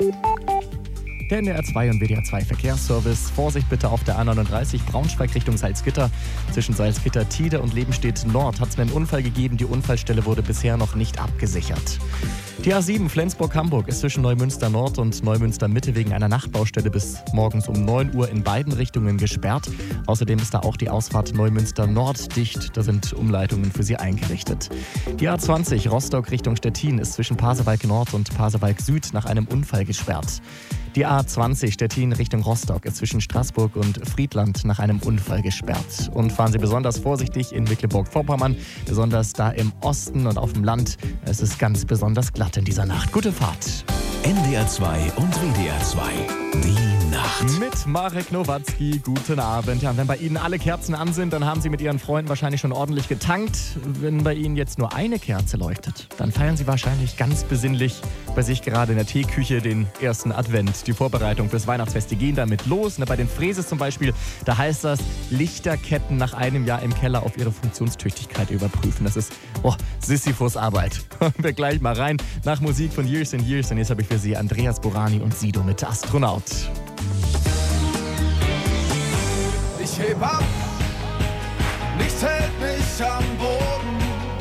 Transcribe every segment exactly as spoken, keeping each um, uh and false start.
Der N D R zwei und W D R zwei Verkehrsservice. Vorsicht bitte auf der A neununddreißig Braunschweig Richtung Salzgitter. Zwischen Salzgitter, Tide und Lebenstedt Nord hat es einen Unfall gegeben. Die Unfallstelle wurde bisher noch nicht abgesichert. Die A sieben Flensburg-Hamburg ist zwischen Neumünster Nord und Neumünster Mitte wegen einer Nachtbaustelle bis morgens um neun Uhr in beiden Richtungen gesperrt. Außerdem ist da auch die Ausfahrt Neumünster Nord dicht. Da sind Umleitungen für sie eingerichtet. Die A zwanzig Rostock Richtung Stettin ist zwischen Pasewalk Nord und Pasewalk Süd nach einem Unfall gesperrt. Die A zwanzig Stettin Richtung Rostock ist zwischen Straßburg und Friedland nach einem Unfall gesperrt. Und fahren Sie besonders vorsichtig in Mecklenburg-Vorpommern, besonders da im Osten und auf dem Land. Es ist ganz besonders glatt in dieser Nacht. Gute Fahrt. N D R zwei und W D R zwei. Die Nacht. Mit Marek Nowatzki, guten Abend. Ja, wenn bei Ihnen alle Kerzen an sind, dann haben Sie mit Ihren Freunden wahrscheinlich schon ordentlich getankt. Wenn bei Ihnen jetzt nur eine Kerze leuchtet, dann feiern Sie wahrscheinlich ganz besinnlich bei sich gerade in der Teeküche den ersten Advent. Die Vorbereitung fürs Weihnachtsfest, die gehen damit los. Bei den Fräses zum Beispiel, da heißt das, Lichterketten nach einem Jahr im Keller auf ihre Funktionstüchtigkeit überprüfen. Das ist oh, Sisyphus Arbeit. Hören wir gleich mal rein nach Musik von Years and Years. Und jetzt habe ich für Sie Andreas Borani und Sido mit Astronaut. Ich heb ab, nichts hält mich am Boden,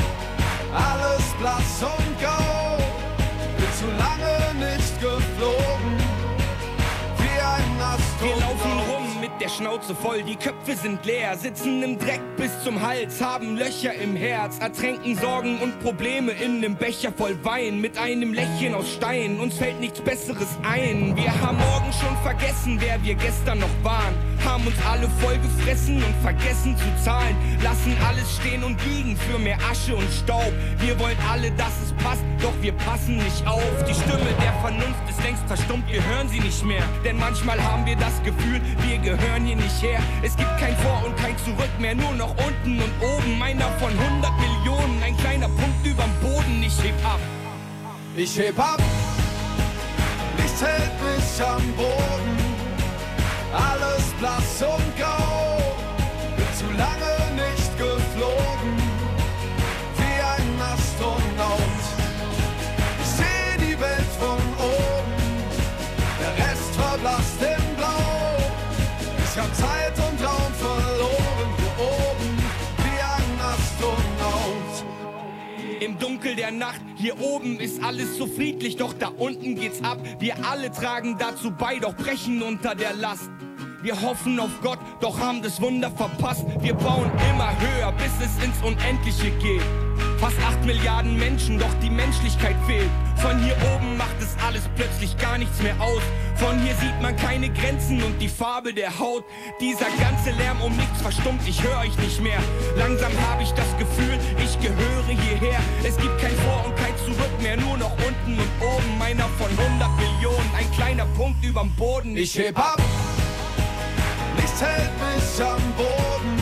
alles blass und grau, bin zu lange nicht geflogen, wie ein Astronaut. Wir laufen rum mit der Schnauze voll, die Köpfe sind leer, sitzen im Dreck bis zum Hals, haben Löcher im Herz, ertränken Sorgen und Probleme in nem Becher voll Wein, mit einem Lächeln aus Stein, uns fällt nichts Besseres ein. Wir haben morgen schon vergessen, wer wir gestern noch waren, haben uns alle voll gefressen und vergessen zu zahlen, lassen alles stehen und liegen für mehr Asche und Staub. Wir wollen alle, dass es passt, doch wir passen nicht auf. Die Stimme der Vernunft ist längst verstummt, wir hören sie nicht mehr, denn manchmal haben wir das Gefühl, wir gehören hier nicht her. Es gibt kein Vor und kein Zurück mehr, nur noch unten und oben. Einer von hundert Millionen, ein kleiner Punkt überm Boden. Ich heb ab. Ich heb ab, nichts hält mich am Boden, alles blass und grau, bin zu lange nicht geflogen, wie ein Astronaut. Ich seh die Welt von oben, der Rest verblasst in Blau. Ich hab Zeit und Raum verloren, hier oben, wie ein Astronaut. Im Dunkel der Nacht, hier oben ist alles so friedlich, doch da unten geht's ab. Wir alle tragen dazu bei, doch brechen unter der Last. Wir hoffen auf Gott, doch haben das Wunder verpasst. Wir bauen immer höher, bis es ins Unendliche geht. Fast acht Milliarden Menschen, doch die Menschlichkeit fehlt. Von hier oben macht es alles plötzlich gar nichts mehr aus. Von hier sieht man keine Grenzen und die Farbe der Haut. Dieser ganze Lärm um nichts verstummt, ich höre euch nicht mehr. Langsam habe ich das Gefühl, ich gehöre hierher. Es gibt kein Vor und kein Zurück mehr, nur noch unten und oben. Meiner von hundert Millionen, ein kleiner Punkt überm Boden. Ich heb ab, nichts hält mich am Boden,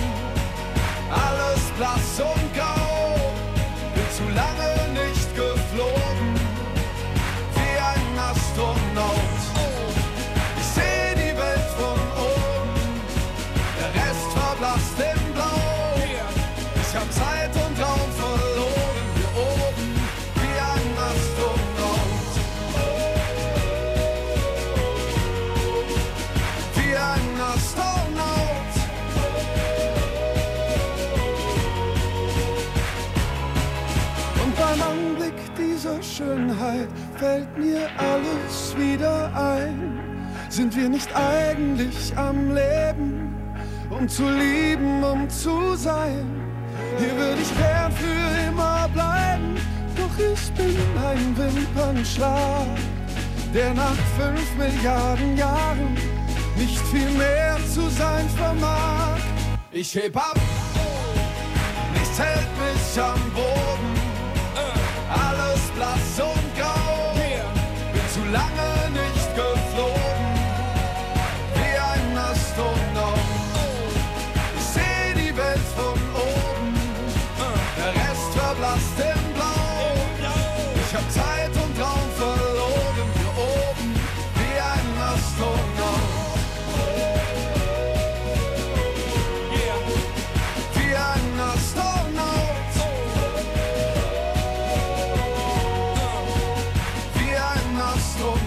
alles blass und grau, bin zu lange nicht geflogen, wie ein Astronaut. Ich seh die Welt von oben, der Rest verblasst in Blau. Ich hab Zeit und Raum verloren, hier oben, wie ein Astronaut. Wie ein Astronaut. Und beim Anblick dieser Schönheit fällt mir alles wieder ein. Sind wir nicht eigentlich am Leben, um zu lieben, um zu sein? Hier würde ich gern für immer bleiben, doch ich bin ein Wimpernschlag, der nach fünf Milliarden Jahren nicht viel mehr zu sein vermag. Ich heb ab, nichts hält mich am Boden, alles blass und grau, bin zu lange nicht geflogen, wie ein Astronaut. Ich seh die Welt von oben, der Rest verblasst in Blau. Ich hab Zeit und Raum verloren, hier oben, wie ein Astronaut. Wie ein Astronaut. Wie ein Astronaut.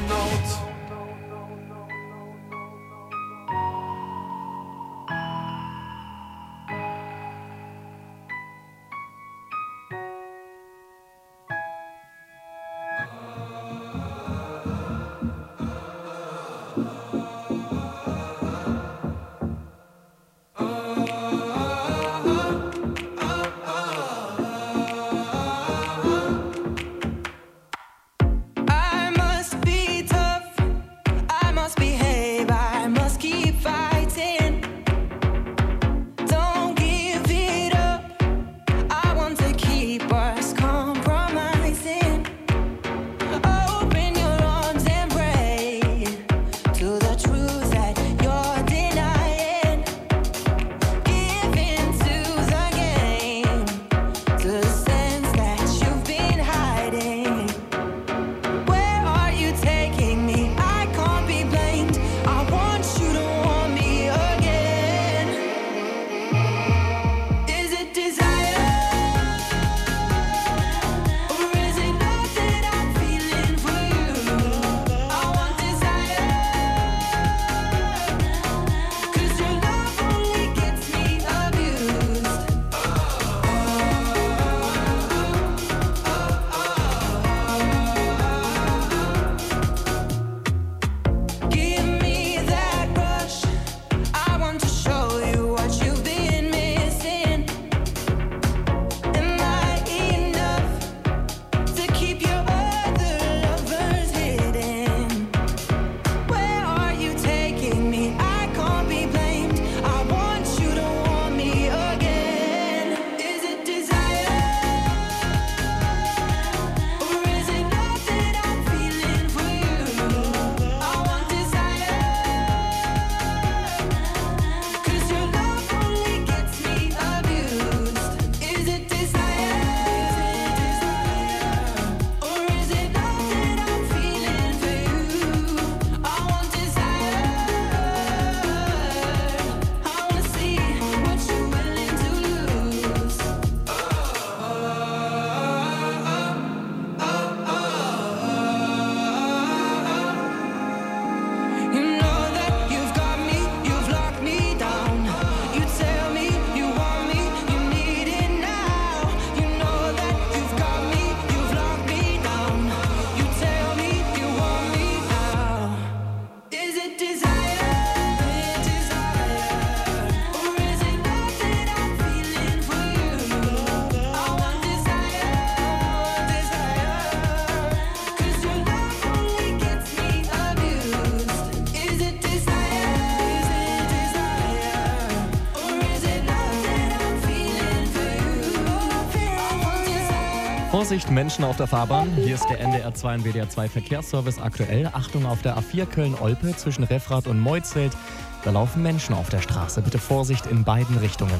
Vorsicht, Menschen auf der Fahrbahn. Hier ist der N D R zwei und W D R zwei Verkehrsservice aktuell. Achtung auf der A vier Köln-Olpe zwischen Refrath und Moitzfeld. Da laufen Menschen auf der Straße. Bitte Vorsicht in beiden Richtungen.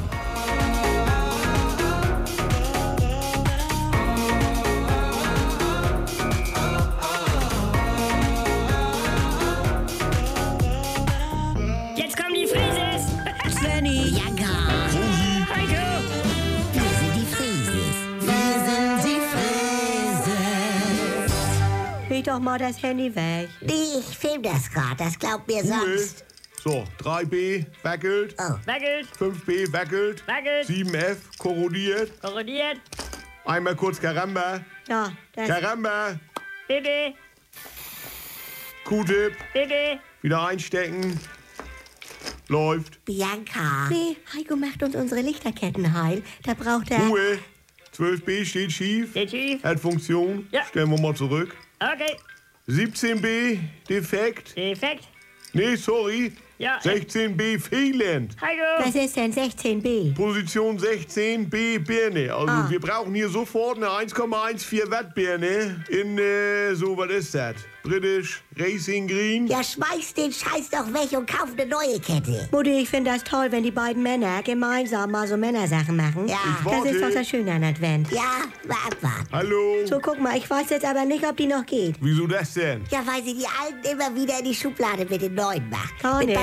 Jetzt kommen die Frises! Svenny! Janka! Heiko! Wir sind die Frieses! Wir sind die Frieses! Leg doch mal das Handy weg. Nee, ich film das grad, das glaubt mir sonst. So, drei B, wackelt. Oh. Wackelt! fünf B, wackelt. Wackelt! sieben F, korrodiert. Korrodiert! Einmal kurz Karamba. Ja, das... Karamba. Bibi! Q-Tip. Bibi! Wieder einstecken. Läuft. Bianca! Nee, Heiko macht uns unsere Lichterketten heil. Da braucht er... Ruhe. zwölf B steht schief. Steht schief. Hat Funktion. Ja. Stellen wir mal zurück. Okay. siebzehn B, defekt. Defekt. Nee, sorry. Ja. sechzehn B, fehlend. Heiko! Was ist denn sechzehn B? Position sechzehn B, Birne. Also Ah. wir brauchen hier sofort eine eins Komma vierzehn Watt Birne in, äh, so, was ist das? British Racing Green. Ja, schmeiß den Scheiß doch weg und kauf eine neue Kette. Mutti, ich finde das toll, wenn die beiden Männer gemeinsam mal so Männersachen machen. Ja. Ich Das warte. ist doch das Schöne an Advent. Ja, mal abwarten. Hallo. So, guck mal, ich weiß jetzt aber nicht, ob die noch geht. Wieso das denn? Ja, weil sie die alten immer wieder in die Schublade mit den neuen macht. Gar mit nicht. meiner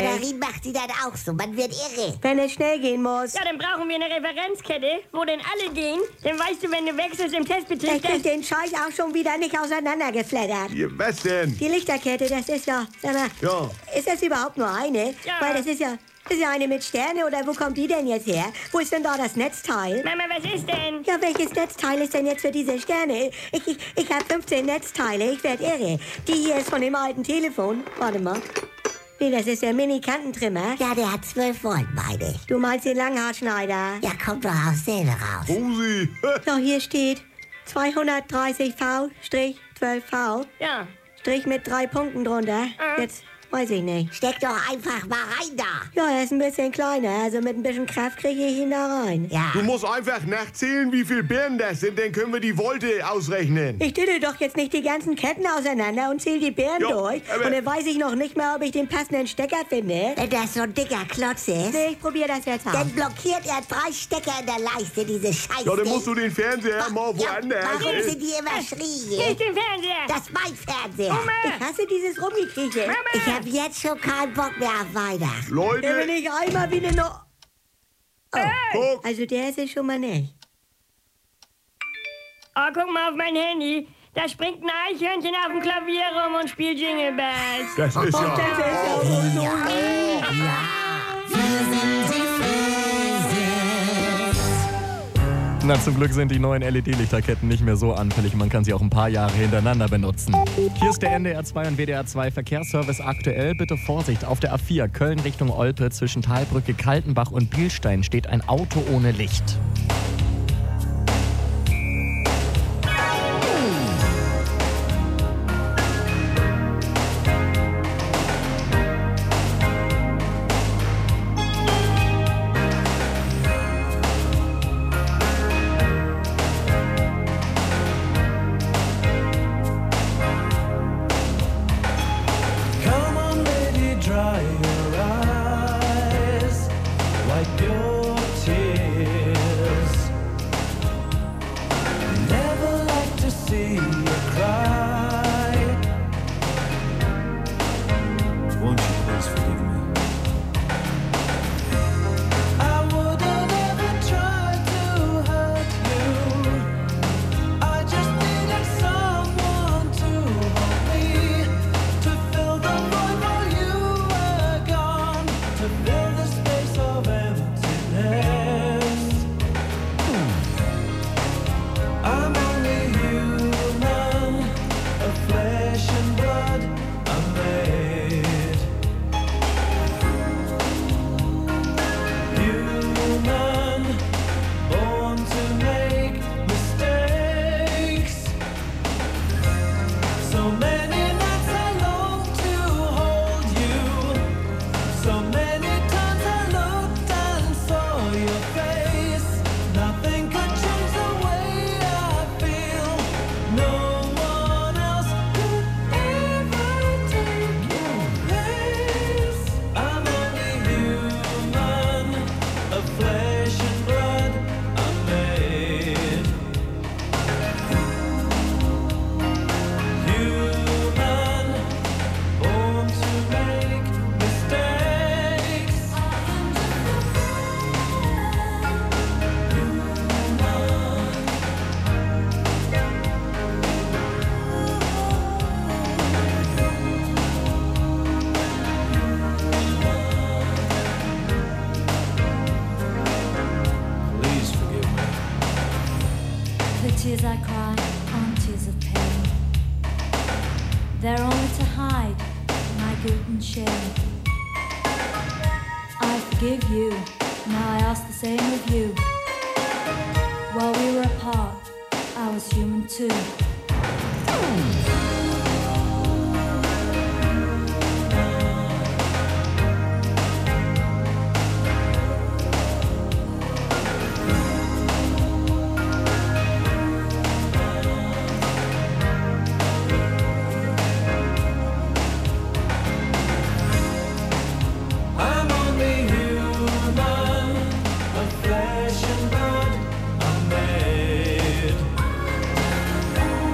Schwerin macht sie dann auch so. Man wird irre. Wenn es schnell gehen muss. Ja, dann brauchen wir eine Referenzkette, wo denn alle gehen. Dann weißt du, wenn du wechselst im Testbetrieb... Ich krieg den Scheiß auch schon wieder nicht auseinandergeflattert. Ihr, was denn? Die Lichterkette, das ist ja... Sag mal, Ja. ist das überhaupt nur eine? Ja. Weil das ist ja... Das ist ja eine mit Sterne, oder wo kommt die denn jetzt her? Wo ist denn da das Netzteil? Mama, was ist denn? Ja, welches Netzteil ist denn jetzt für diese Sterne? Ich, ich, ich habe fünfzehn Netzteile, ich werd irre. Die hier ist von dem alten Telefon. Warte mal. Nee, das ist der Mini-Kantentrimmer. Ja, der hat zwölf Volt, meine ich. Du meinst den Langhaarschneider? Ja, kommt doch aus Seele raus. Rosi. So, hier steht zweihundertdreißig V zwölf V. Ja. Strich mit drei Punkten drunter. Ah. Jetzt weiß ich nicht. Steck doch einfach mal rein da. Ja, er ist ein bisschen kleiner, also mit ein bisschen Kraft kriege ich ihn da rein. Ja. Du musst einfach nachzählen, wie viel Birnen das sind, dann können wir die Volte ausrechnen. Ich tüdel doch jetzt nicht die ganzen Ketten auseinander und zähl die Birnen Jo, durch. aber- Und dann weiß ich noch nicht mal, ob ich den passenden Stecker finde. Wenn das so ein dicker Klotz ist, Nee, ich probier das jetzt dann aus. blockiert er drei Stecker in der Leiste, diese Scheiße. Ja, dann musst du den Fernseher mal woanders. Warum sind die immer schrie? Nicht den Fernseher. Das ist mein Fernseher. Ich hasse dieses Rumgekrieche. Mama. Ich hab jetzt schon keinen Bock mehr auf Weihnachten. Der will Leute, nicht einmal wie eine no guck. Also der ist es schon mal nicht. Oh, guck mal auf mein Handy. Da springt ein Eichhörnchen auf dem Klavier rum und spielt Jingle Bells. Das ist Das ja... ist ja wohl so. Na, zum Glück sind die neuen L E D-Lichterketten nicht mehr so anfällig. Man kann sie auch ein paar Jahre hintereinander benutzen. Hier ist der N D R zwei und W D R zwei Verkehrsservice aktuell. Bitte Vorsicht, auf der A vier Köln Richtung Olpe zwischen Talbrücke, Kaltenbach und Bielstein steht ein Auto ohne Licht. Come on, baby, dry your eyes, wipe your tears. Never like to see you cry. Won't you please forgive me? I wouldn't ever try to hurt you. I just needed someone to hold me, to fill the void while you were gone, to fill the space of emptiness. I'm only human, of flesh and blood I'm made. Human, born to make mistakes. So many nights I long to hold you. So many times I looked and saw your face. Nothing could change the way I feel. No one else could ever take your place. I'm only human, of flesh and blood I'm made. Human, born to make mistakes. Please forgive me. The tears I cry aren't tears of pain. They're only to hide my guilt and shame. I forgive you, now I ask the same of you. While we were apart, I was human too. I'm only human, of flesh and blood I'm made.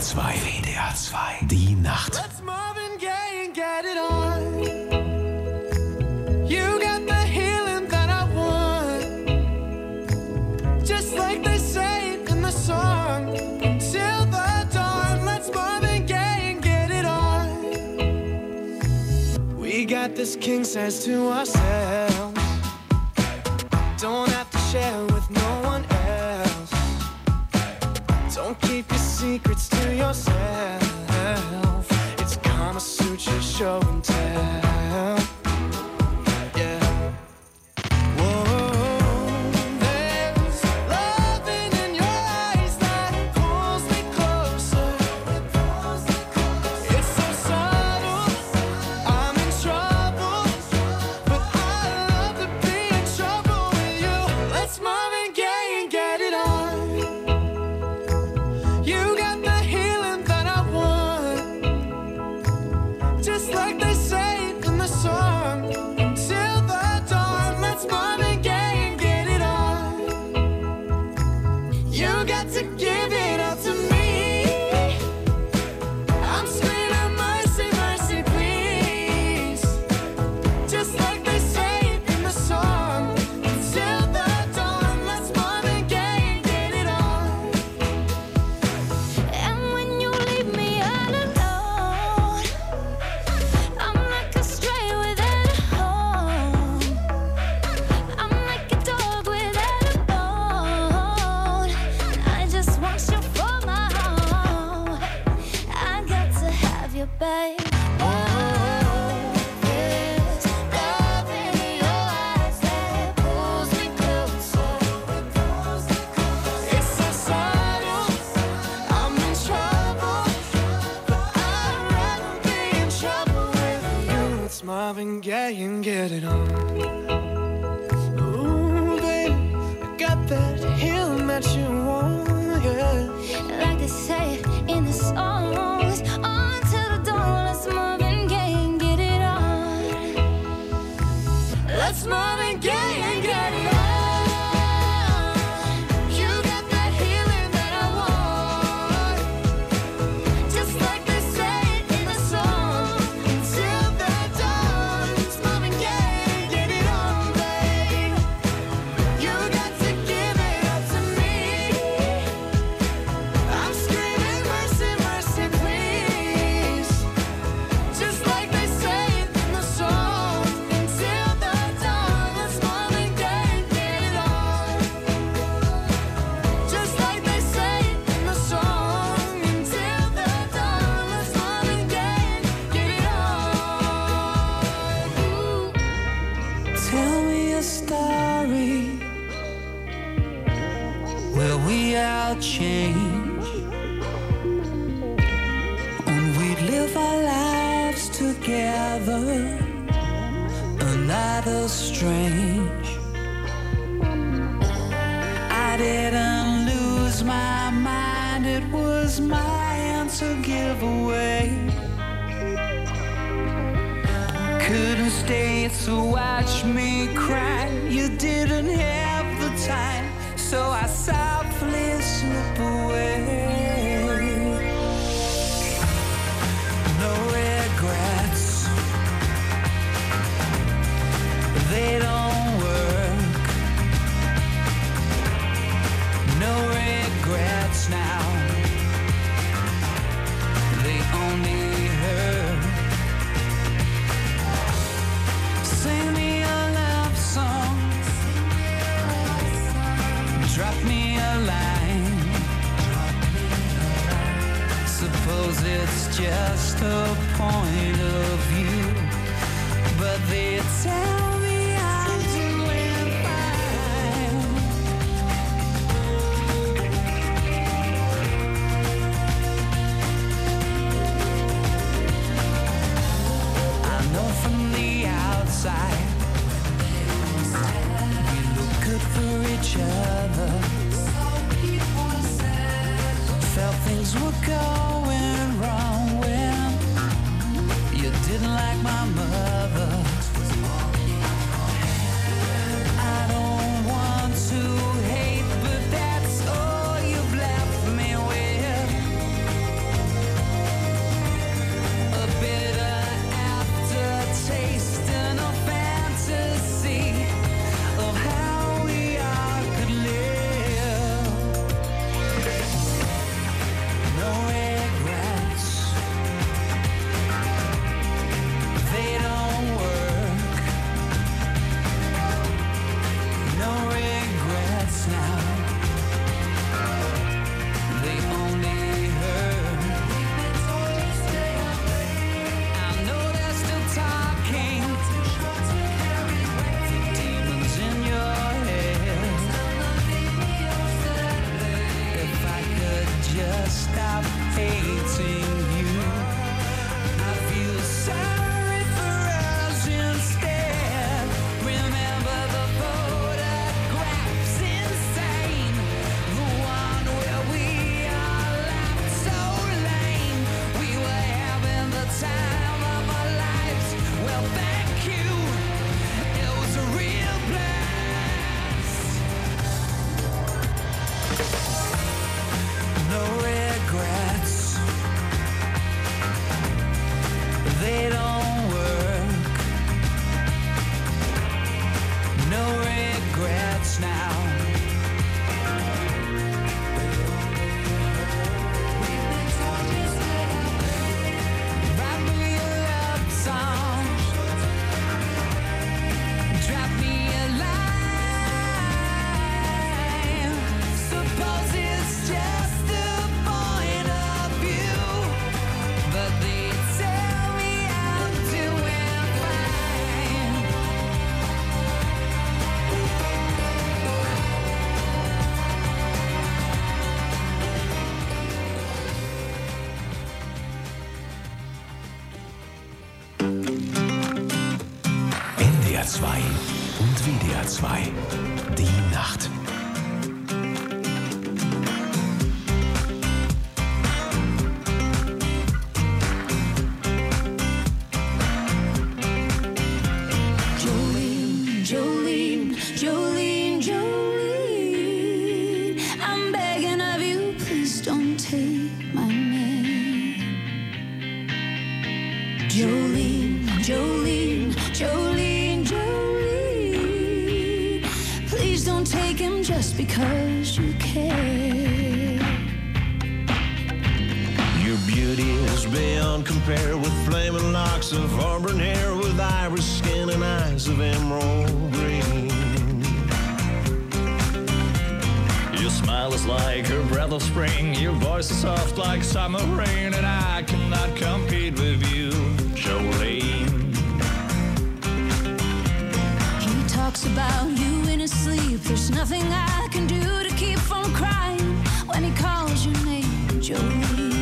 zwei. W D R zwei. Die Nacht. Let's Marvin Gaye and get it on. You got the healing that I want. Just like they say it in the song. Till the dawn. Let's Marvin Gaye and get it on. We got this king size to ourselves. Don't have to share with no one else. Don't keep your secrets to yourself. It's Kama Sutra show and tell. Yeah. Whoa, there's loving in your eyes that pulls me closer. It's so subtle, I'm in trouble, but I love to be in trouble with you. Let's Marvin Gaye and get it on. You got the healing that I want. Just like they say it in the song. Till the dawn, let's Marvin Gaye and get it on. You got to give it up to me. I'm screaming mercy, mercy, please. Just like they say it in the song. Till the dawn, let's Marvin Gaye and get it on. And when you leave me all alone, I'm like a stray without a home. I'm like a dog without a bone. I just want you for my home. I got to have you, babe. Oh, there's love in your eyes that pulls me closer. It's so subtle, I'm in trouble, but I'd rather be in trouble with you. It's Marvin Gaye and get it on. Ooh, baby, I got that healing that you want, yeah. Like they say it in the songs, on to the dawn. Let's Marvin Gaye and get it on. Let's Marvin Gaye and get it on. You got that healing that I want. Just like they say it in the song. Till the dawn, it's Marvin Gaye and get it on, babe. You got to give it up to me. I'm screaming mercy, mercy, please. Just like they say it in the song. Until the dawn, let's Marvin Gaye and get it on. Just like they say it in the song. Until the dawn, let's Marvin Gaye and get it on. Tell me a story where we all change and we live our lives together. Another strange. I didn't lose my mind, it was my answer giveaway. Couldn't stay to watch me cry. You didn't have the time, so I softly slip away. No regrets, they don't work. No regrets now, they only hurt. Sing me a love song, drop me a line. Suppose it's just a point of view, but they tell me I'm doing fine. I know from the outside we look good for each other. Felt things were going wrong when you didn't like my mother. zwei und W D R zwei. Die Nacht. Jolene, Jolene, Jolene, Jolene, I'm begging of you, please don't take my name. Jolene, Jolene, Jolene, Jolene, please don't take him just because you care. Your beauty is beyond compare with flaming locks of auburn hair, with iris skin and eyes of emerald green. Your smile is like a breath of spring, your voice is soft like summer rain, and I cannot compete with you, Jolene. He talks about you in his sleep. There's nothing I can do to keep from crying when he calls your name, Jolene.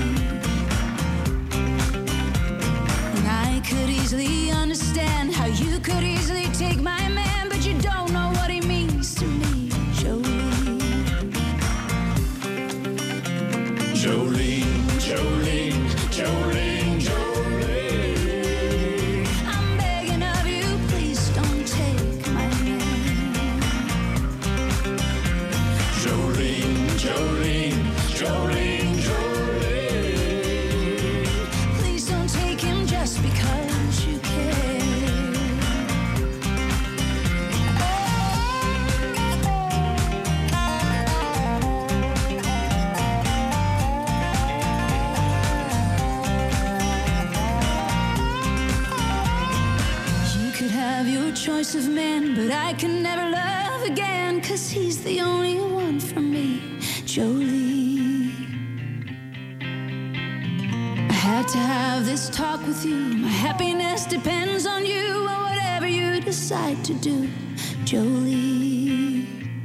And I could easily understand how you could easily take my man, but you don't know what he means to me, Jolene. Jolene, Jolene, Jolene, Jolene. I'm begging of you, please don't take my man. Jolene, Jolene, Jolene, Jolene. Please don't take him just because you care. You could have your choice of men, but I can never love again, 'cause he's the only one for me, Jolene. I had to have this talk with you. My happiness depends on you, or whatever you decide to do, Jolene.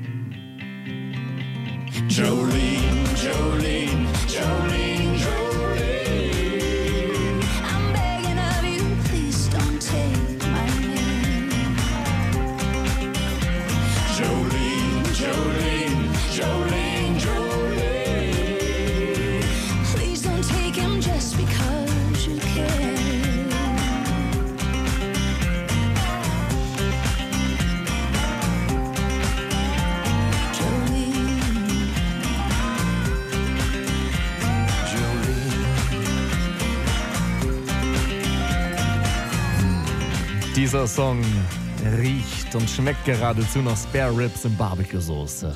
Jolene, Jolene, Jolene, Jolene. I'm begging of you, please don't take my name. Jolene, Jolene, Jolene, Jolene. Please don't take him just because you care. Dieser Song riecht und schmeckt geradezu nach Spare Ribs in Barbecue-Soße.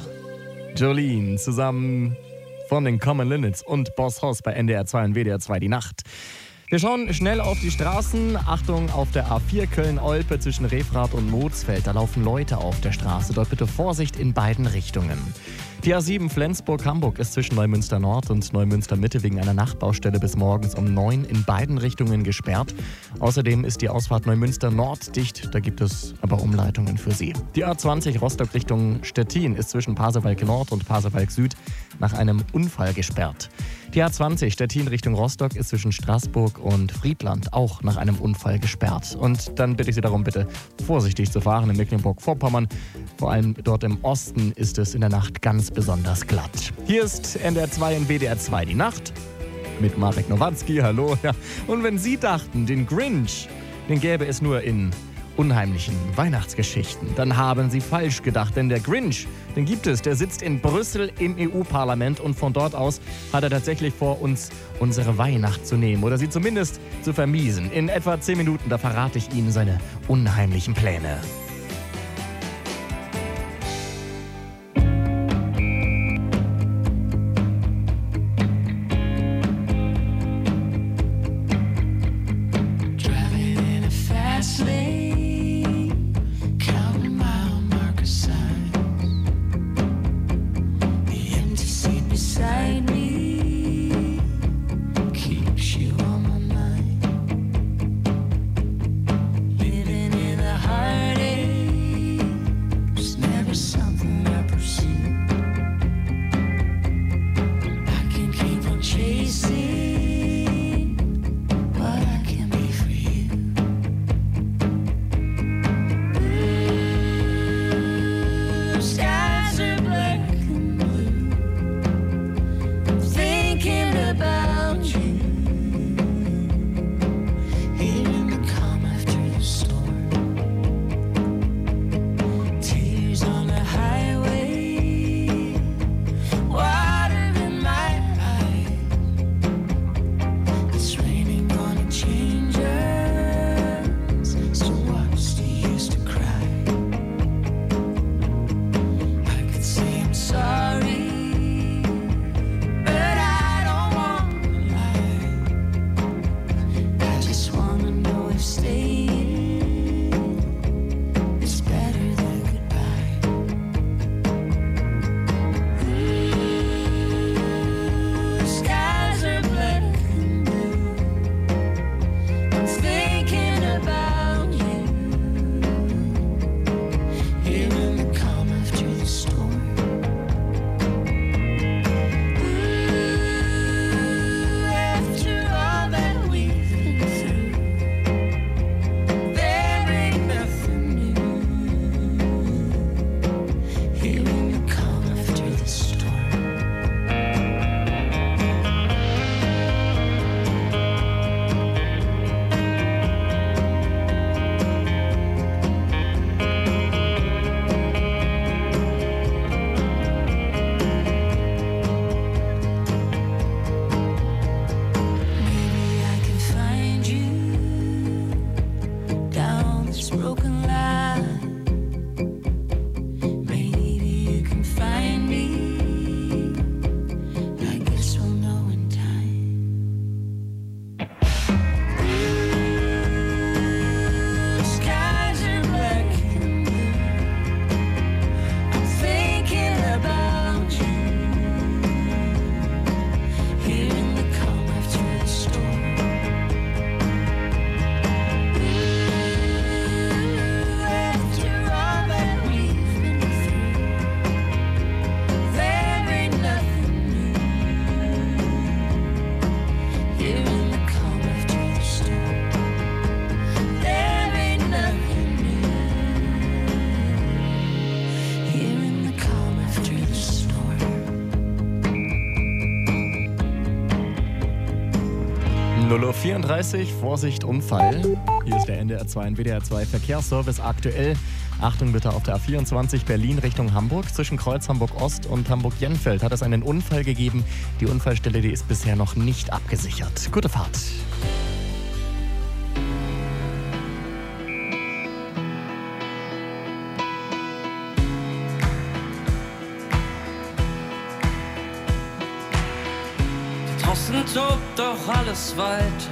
Jolene zusammen von den Common Linnets und Boss Hoss bei N D R zwei und W D R zwei die Nacht. Wir schauen schnell auf die Straßen. Achtung, auf der A vier Köln-Olpe zwischen Refrath und Moosfeld. Da laufen Leute auf der Straße. Dort bitte Vorsicht in beiden Richtungen. Die A sieben Flensburg-Hamburg ist zwischen Neumünster Nord und Neumünster Mitte wegen einer Nachtbaustelle bis morgens um neun in beiden Richtungen gesperrt. Außerdem ist die Ausfahrt Neumünster Nord dicht. Da gibt es aber Umleitungen für Sie. Die A zwanzig Rostock Richtung Stettin ist zwischen Pasewalk Nord und Pasewalk Süd nach einem Unfall gesperrt. Die A zwanzig Stettin Richtung Rostock ist zwischen Straßburg und Friedland auch nach einem Unfall gesperrt. Und dann bitte ich Sie darum, bitte vorsichtig zu fahren in Mecklenburg-Vorpommern. Vor allem dort im Osten ist es in der Nacht ganz besonders glatt. Hier ist N D R zwei und W D R zwei die Nacht mit Marek Nowatzki. Hallo. Ja. Und wenn Sie dachten, den Grinch, den gäbe es nur in unheimlichen Weihnachtsgeschichten, dann haben Sie falsch gedacht, denn der Grinch, den gibt es, der sitzt in Brüssel im E U-Parlament und von dort aus hat er tatsächlich vor, uns unsere Weihnacht zu nehmen oder sie zumindest zu vermiesen. In etwa zehn Minuten, da verrate ich Ihnen seine unheimlichen Pläne. Living in the heart null Uhr vierunddreißig, Vorsicht, Unfall. Hier ist der N D R zwei und W D R zwei Verkehrsservice aktuell. Achtung bitte auf der A vierundzwanzig Berlin Richtung Hamburg. Zwischen Kreuz Hamburg-Ost und Hamburg-Jenfeld hat es einen Unfall gegeben. Die Unfallstelle, die ist bisher noch nicht abgesichert. Gute Fahrt. Draußen tobt doch alles weiter.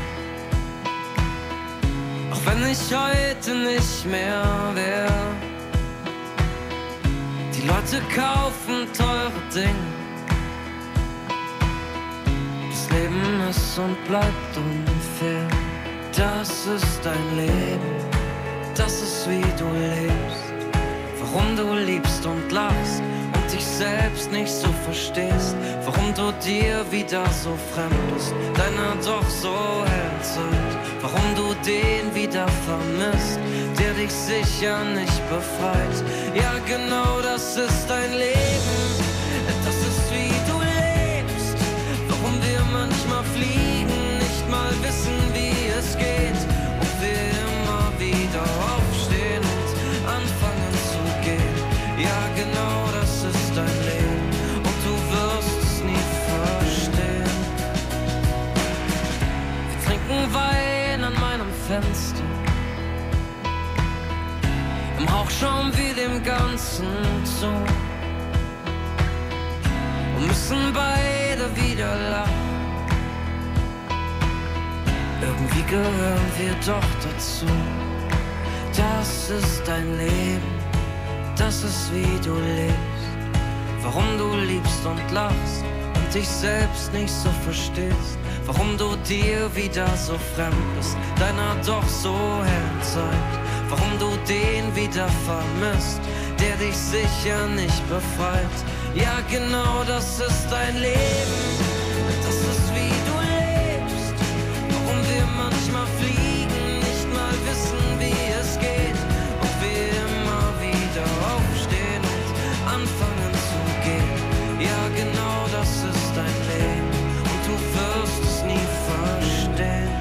Auch wenn ich heute nicht mehr wär. Die Leute kaufen teure Dinge. Das Leben ist und bleibt unfair. Das ist dein Leben, das ist wie du lebst. Warum du liebst und lachst und dich selbst nicht so verstehst. Warum du dir wieder so fremd bist, deiner doch so hellen Zeit. Warum du den wieder vermisst, der dich sicher nicht befreit. Ja genau, das ist dein Leben, das ist wie du lebst. Warum wir manchmal fliegen, nicht mal wissen wie es geht. Und wir immer wieder aufstehen und anfangen zu gehen. Ja genau, das ist dein Leben und du wirst es nie verstehen. Wir trinken Wein an meinem Fenster, im Hauch schauen wir dem Ganzen zu und müssen beide wieder lachen. Irgendwie gehören wir doch dazu. Das ist dein Leben, das ist wie du lebst. Warum du liebst und lachst und dich selbst nicht so verstehst. Warum du dir wieder so fremd bist, deiner doch so hellen Zeit. Warum du den wieder vermisst, der dich sicher nicht befreit. Ja genau, das ist dein Leben, das ist wie du lebst. Warum wir manchmal fliegen, nicht mal wissen wie es geht. Und wir immer wieder aufstehen und anfangen zu gehen. Ja genau, das ist dein Leben und du wirst es nie verstehen.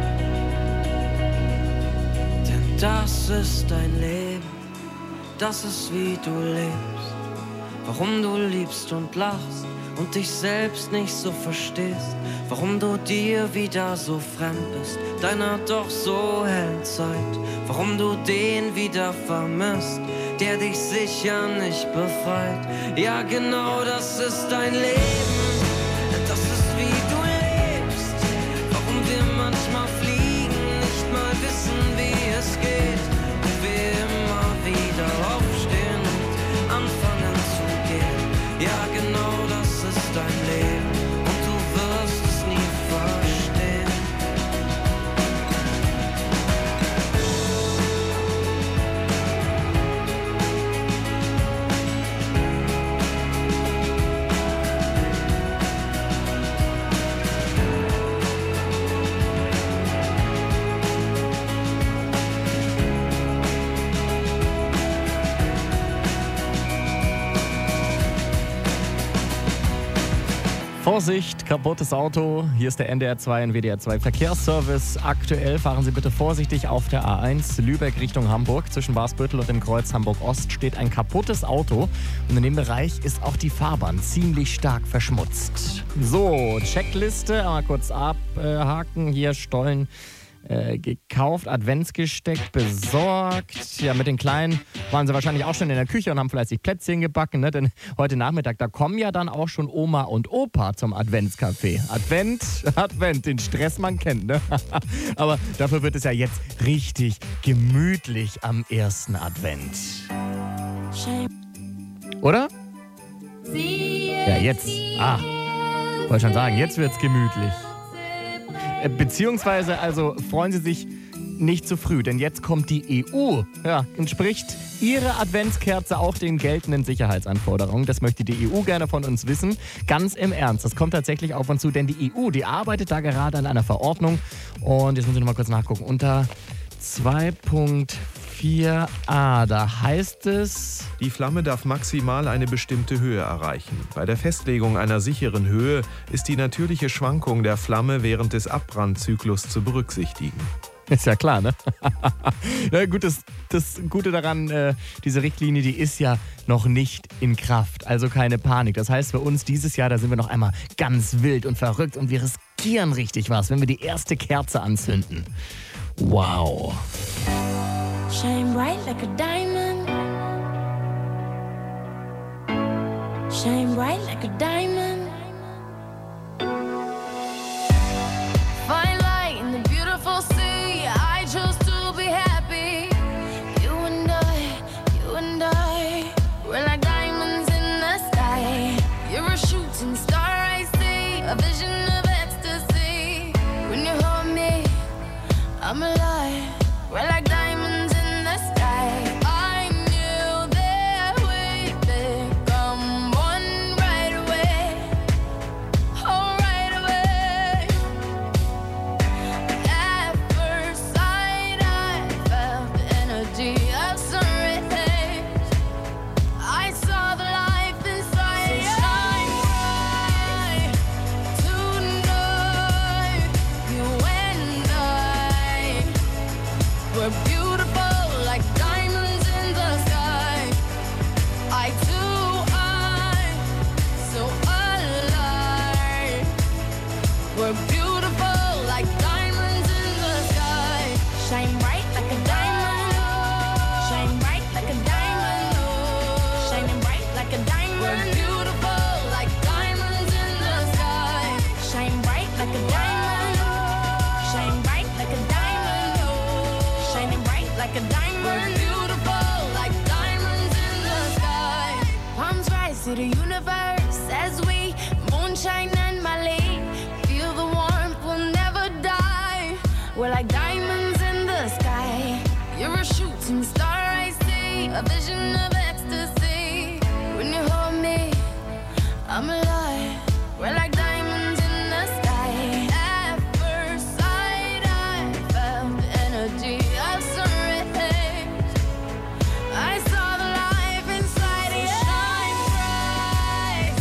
Denn das ist dein Leben, das ist wie du lebst. Warum du liebst und lachst und dich selbst nicht so verstehst. Warum du dir wieder so fremd bist, deiner doch so hellen Zeit. Warum du den wieder vermisst, der dich sicher nicht befreit. Ja genau, das ist dein Leben, das ist wie du lebst. Warum wir manchmal fliegen, nicht mal wissen wie es geht. Und wir immer wieder aufstehen und anfangen zu gehen. Ja genau, das ist dein Leben und du wirst es nie verstehen. Vorsicht, kaputtes Auto. Hier ist der N D R zwei und W D R zwei Verkehrsservice. Aktuell fahren Sie bitte vorsichtig auf der A eins Lübeck Richtung Hamburg. Zwischen Wasbüttel und dem Kreuz Hamburg-Ost steht ein kaputtes Auto. Und in dem Bereich ist auch die Fahrbahn ziemlich stark verschmutzt. So, Checkliste. Mal kurz abhaken. Hier Stollen äh, gekauft, Adventsgesteck besorgt. Ja, mit den Kleinen waren sie wahrscheinlich auch schon in der Küche und haben fleißig Plätzchen gebacken, ne? Denn heute Nachmittag, da kommen ja dann auch schon Oma und Opa zum Adventscafé. Advent, Advent, den Stress man kennt, ne? Aber dafür wird es ja jetzt richtig gemütlich am ersten Advent. Oder? Ja, jetzt. Ah, wollte schon sagen, jetzt wird's gemütlich. Äh, beziehungsweise, also freuen Sie sich nicht zu früh, denn jetzt kommt die E U. Ja, entspricht Ihre Adventskerze auch den geltenden Sicherheitsanforderungen? Das möchte die E U gerne von uns wissen. Ganz im Ernst, das kommt tatsächlich auf uns zu, denn die E U, die arbeitet da gerade an einer Verordnung. Und jetzt muss ich noch mal kurz nachgucken. Unter zwei Punkt vier a, da heißt es... Die Flamme darf maximal eine bestimmte Höhe erreichen. Bei der Festlegung einer sicheren Höhe ist die natürliche Schwankung der Flamme während des Abbrandzyklus zu berücksichtigen. Ist ja klar, ne? Ja, gut, das, das Gute daran, äh, diese Richtlinie, die ist ja noch nicht in Kraft. Also keine Panik. Das heißt, für uns dieses Jahr, da sind wir noch einmal ganz wild und verrückt und wir riskieren richtig was, wenn wir die erste Kerze anzünden. Wow. Shine bright like a diamond. Shine bright like a diamond. Fine light in the beautiful sea. I chose to be happy. You and I, you and I, we're like diamonds in the sky. You're a shooting star, I see, a vision of ecstasy. When you hold me, I'm alive. We're like diamonds in the sky. I knew that we'd become one right away. Oh, right away. At first sight, I felt the energy of sun rays. I saw the life inside. So shine bright tonight. You and I, we're beautiful like diamonds in the sky. I too, I, so alive. We're beautiful like diamonds in the sky. Shine bright like a diamond. Shine bright like a diamond. Shining bright like a diamond. We're beautiful like diamonds in the sky. Shine bright like a diamond. Shine bright like a diamond. Shining bright like a diamond. We're beautiful like diamonds in the sky. Palms rise to the universe as we moonshine and Malay. Feel the warmth, we'll never die. We're like diamonds in the sky. You're a shooting star, I see, a vision of ecstasy. When you hold me, I'm alive. We're like diamonds in the sky. At first sight, I felt the energy of sun rays. I saw the life inside you. Shine bright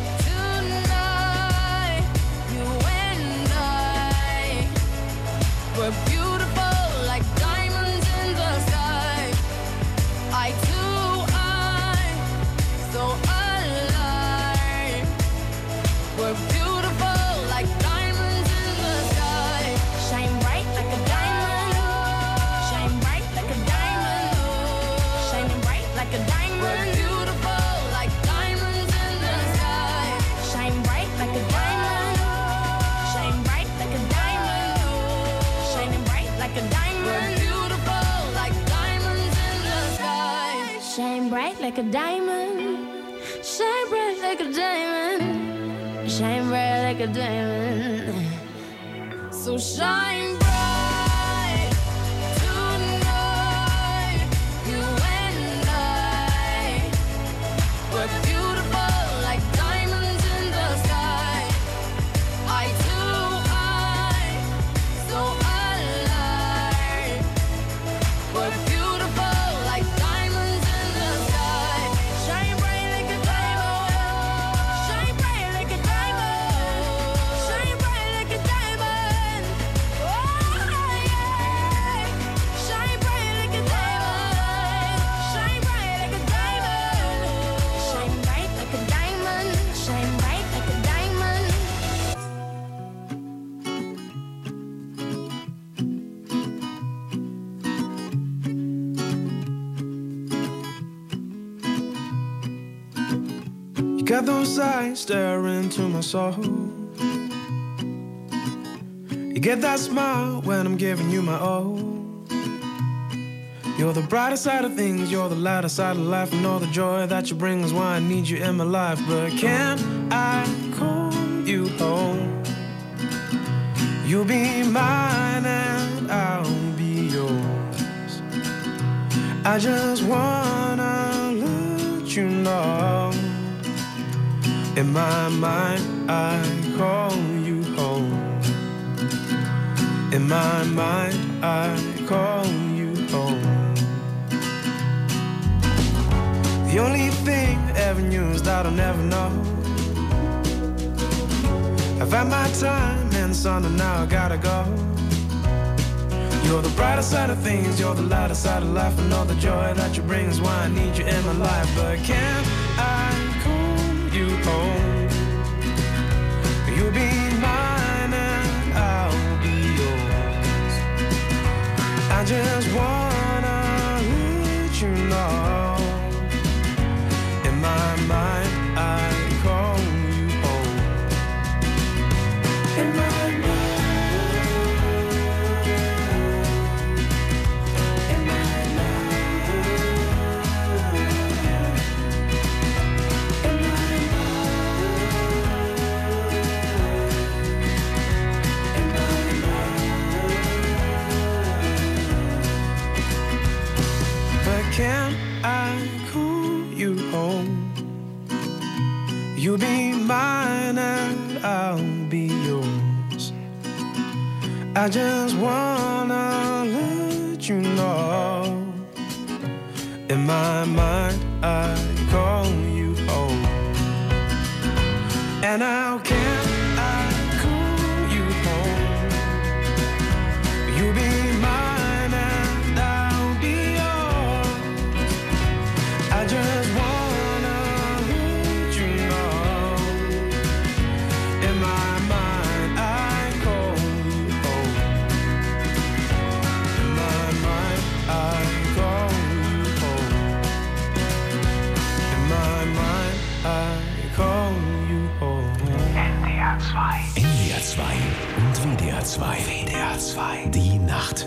tonight. You and I, we're beautiful like diamonds in the sky. I too, I, so alive. We're beautiful like diamonds in the sky. Shine bright like a diamond. Shine bright like a diamond. Shining bright like a diamond. We're beautiful like diamonds in the sky. Shine bright like a diamond. Shine bright like a diamond. Shining bright like a diamond. We're beautiful like diamonds in the sky. Shine bright like a diamond. Shine bright like a diamond. Shine bright like a diamond. So shine bright tonight. You and I, we're beautiful like diamonds in the sky. I too, I, so alive. We're beautiful like diamonds in the sky. Shine bright like a diamond. Shine bright like a diamond. Shine bright like a diamond. Oh yeah. Shine bright like a diamond. Shine bright like a diamond. Shine bright like a diamond. Shine bright like a diamond. You got those eyes staring into my soul. You get that smile when I'm giving you my all. You're the brighter side of things, you're the lighter side of life, and all the joy that you bring is why I need you in my life. But can I call you home? You'll be mine and I'll be yours. I just wanna let you know, in my mind I call you home. In my mind I call you home. The only thing I ever knew is that I'll never know. I've had my time in the sun and now I gotta go. You're the brighter side of things, you're the lighter side of life. I know the joy that you bring is why I need you in my life. But can I call you home? You'll be mine and I'll be yours. I just wanna let you know, in my mind I call you home. In my can I call you home? You'll be mine and I'll be yours. I just wanna let you know, in my mind I call you home. And how can I call you home? You'll be mine and I'll be yours. I just wanna let you know, in my mind I call you home. In my mind I call you home. In my mind I call you home. N D R zwei. N D R zwei und W D R zwei. W D R zwei. Die Nacht.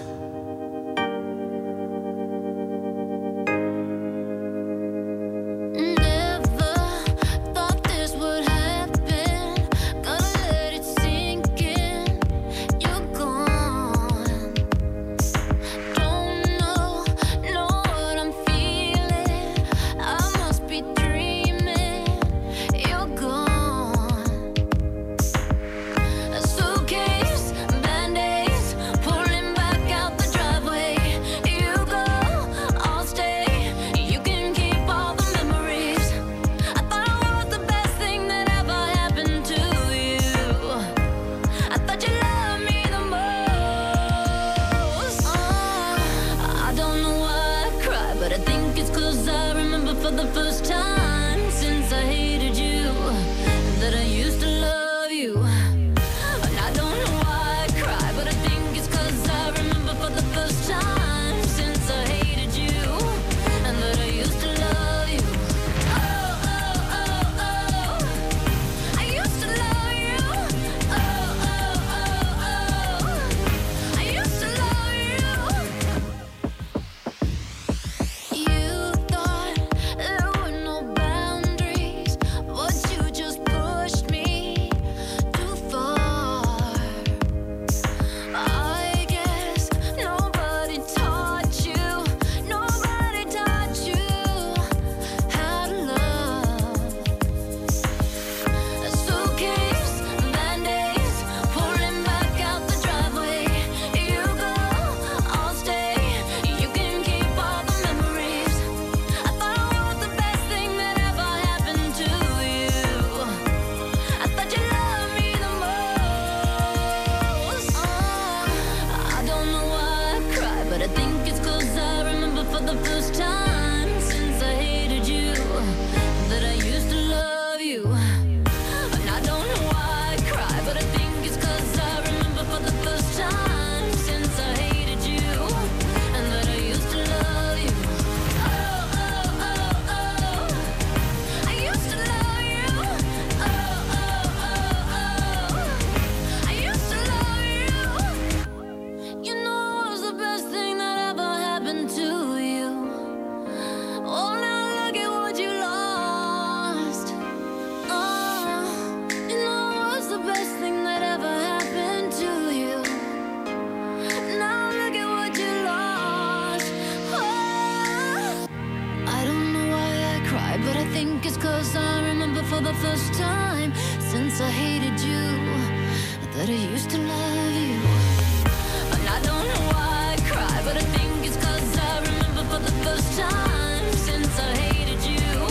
Time since I hated you.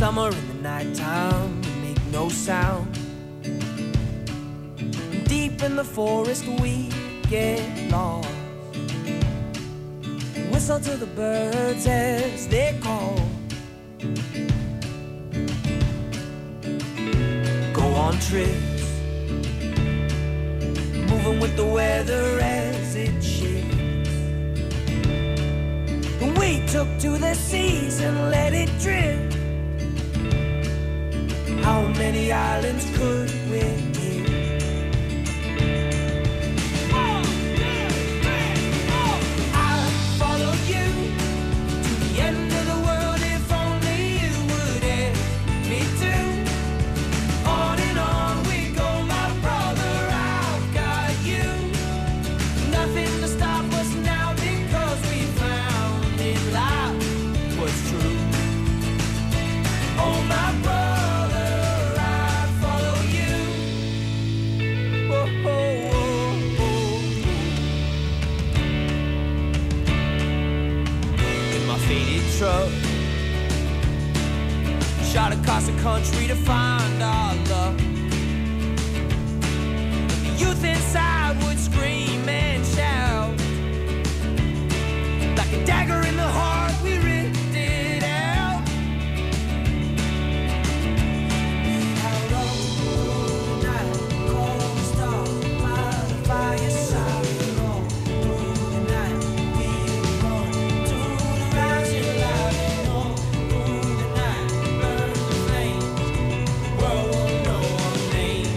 summer in the nighttime, make no sound. Deep in the forest we get lost. Whistle to the birds as they call. Go on trips, moving with the weather as it shifts. We took to the seas and let it drift. How many islands could we hit? One, two, three, four. I'll follow you to the end of the world if only you would let me too. On and on we go, my brother, I've got you. Nothing to stop us now because we found in life what's true. Oh, my brother, I'd follow you. Oh, oh, oh, oh. In my faded truck, shot across the country to find our luck. The youth inside would scream and shout. Like a dagger in the heart, we ripped it out. Out of the night, cold star by the fireside. All through the night, we run to the rising light. And all through the night, burn the flames. The world will know our names.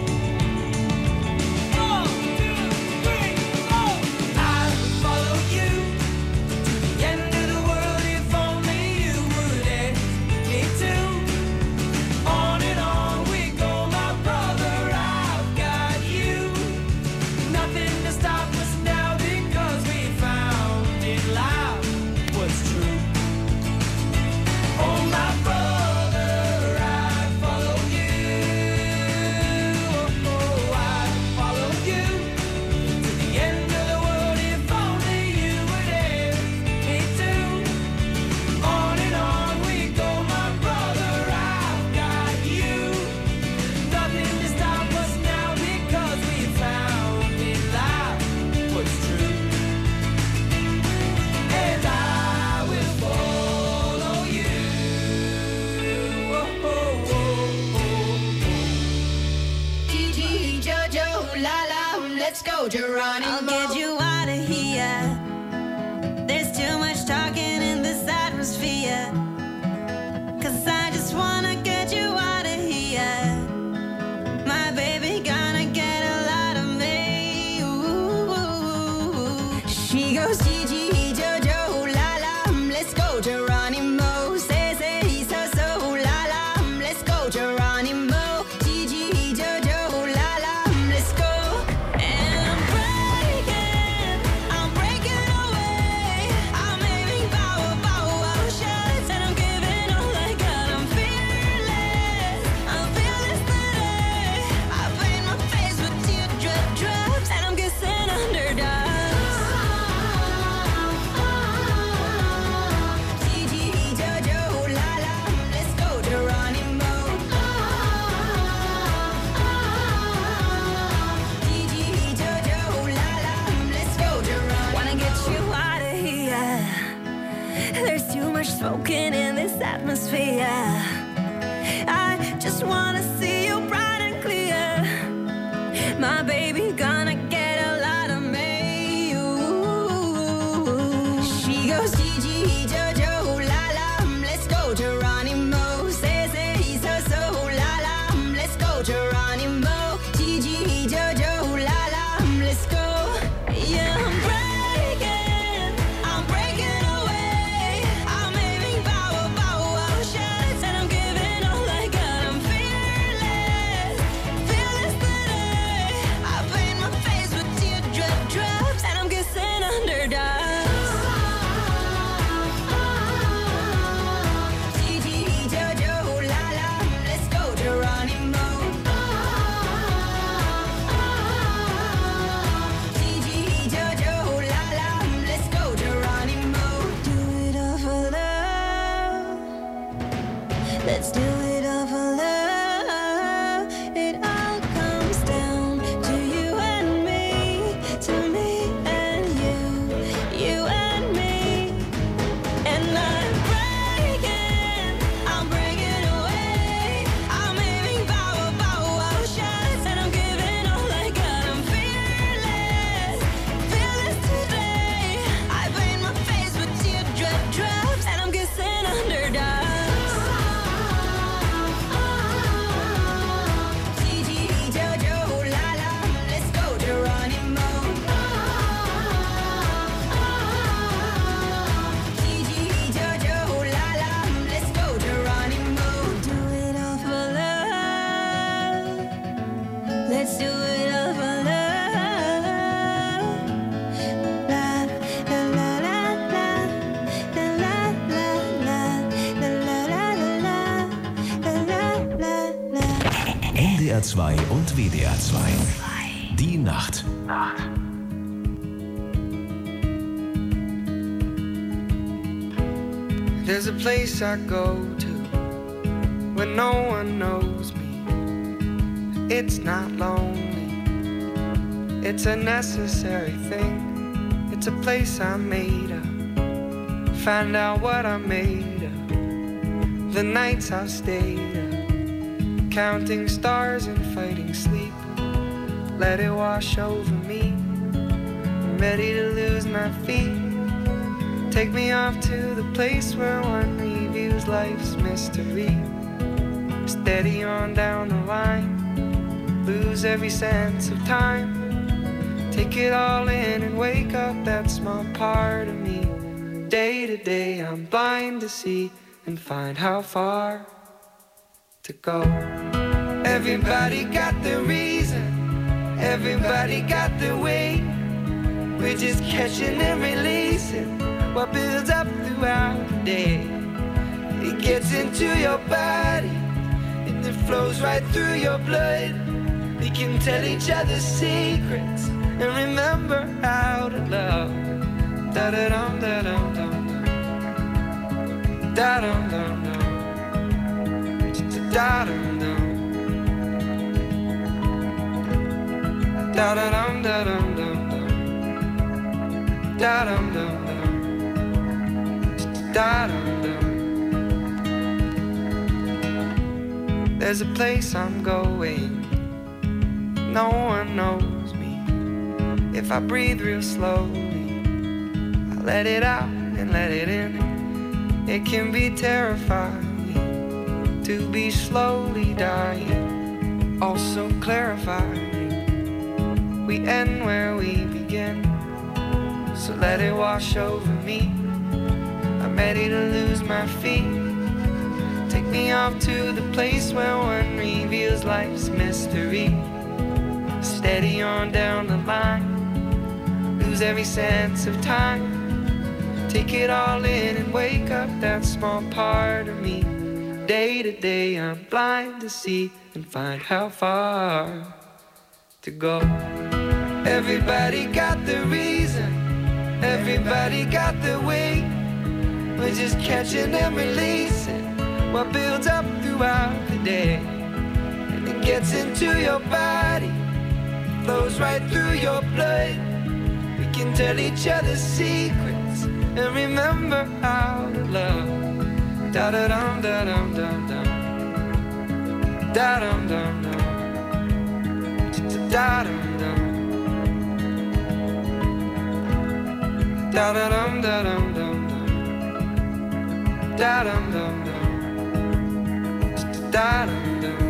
One, two, three, four. I'll follow you to the end of the world if only you would let me too. On and on we go, my brother, I've got you. Nothing to stop us now because we found in life what's true. Oh, my brother, I'd follow you. Oh, I'd follow you to the end of the world if only you would let me too. On and on we go, my brother, I've got you. Nothing to stop us now because we found in life what's true. And I will follow you. Oh, oh, oh, Gigi, Jojo, Lala, let's go, Geronimo. I'll get you out of here. There's too much talking in this atmosphere. Cause I just wanna get you out of here. My baby gonna get a lot of me. Ooh. She goes, Gigi, Jojo, Lala, let's go, Geronimo. Say, say, so, so, Lala, let's go, Geronimo. Gigi, Jojo, Lala, let's go. And I'm breaking, I'm breaking away. I'm aiming power, power, shots, and I'm giving all I got. I'm fearless, I'm fearless today. I paint my face with teardrop drops, and I'm kissing underdogs. Gigi, Jojo, Lala, let's go, Geronimo. Gigi, Jojo, Lala, let's go, Geronimo. Wanna get you out of here. There's too much smoking in this atmosphere. I just wanna see you bright and clear. My baby gonna get a lot of me. Ooh. She goes, Gigi, Jojo, Lala, let's go, Geronimo. Say, say, so, so, Lala, let's go, Geronimo. Gigi, Jojo, Lala, let's go. Yeah, I'm breaking, I'm breaking away. I'm aiming power, power shots, and I'm giving all I got. I'm fearless, fearless today. I paint my Let's do it all for love. La la la la la la la la la la la la la la. N D R zwei und W D R zwei. Die Nacht. There's a place I go to when no one knows me. It's not lonely, it's a necessary thing. It's a place I made up, find out what I made of. The nights I've stayed up, counting stars and fighting sleep. Let it wash over me, I'm ready to lose my feet. Take me off to the place where one reviews life's mystery. Steady on down the line, lose every sense of time. Take it all in and wake up that small part of me. Day to day I'm blind to see and find how far to go. Everybody got their reason, everybody got their way. We're just catching and releasing what builds up throughout the day. It gets into your body and it flows right through your blood. We can tell each other secrets and remember how to love. Da da dum da dum dum da dum dum dum da dum dum da da dum da dum dum da dum dum dum da dum dum. There's a place I'm going, no one knows me. If I breathe real slowly, I let it out and let it in. It can be terrifying to be slowly dying, also clarifying. We end where we begin, so let it wash over me. I'm ready to lose my feet. Take me off to the place where one reveals life's mystery. Steady on down the line, lose every sense of time. Take it all in and wake up that small part of me. Day to day I'm blind to see and find how far to go. Everybody got the reason, everybody got the way. We're just catching and releasing what builds up throughout the day. And it gets into your body, flows right through your blood. We can tell each other secrets and remember how to love. Da da dum da dum dum dum da dum dum dum da dum dum da da dum da dum dum da dum dum dum da dum dum.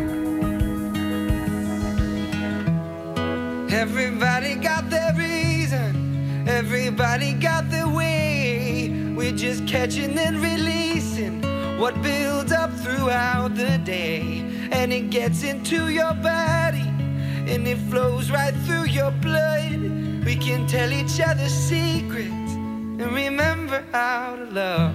Everybody got their reason, everybody got their way. We're just catching and releasing what builds up throughout the day. And it gets into your body and it flows right through your blood. We can tell each other secrets and remember how to love.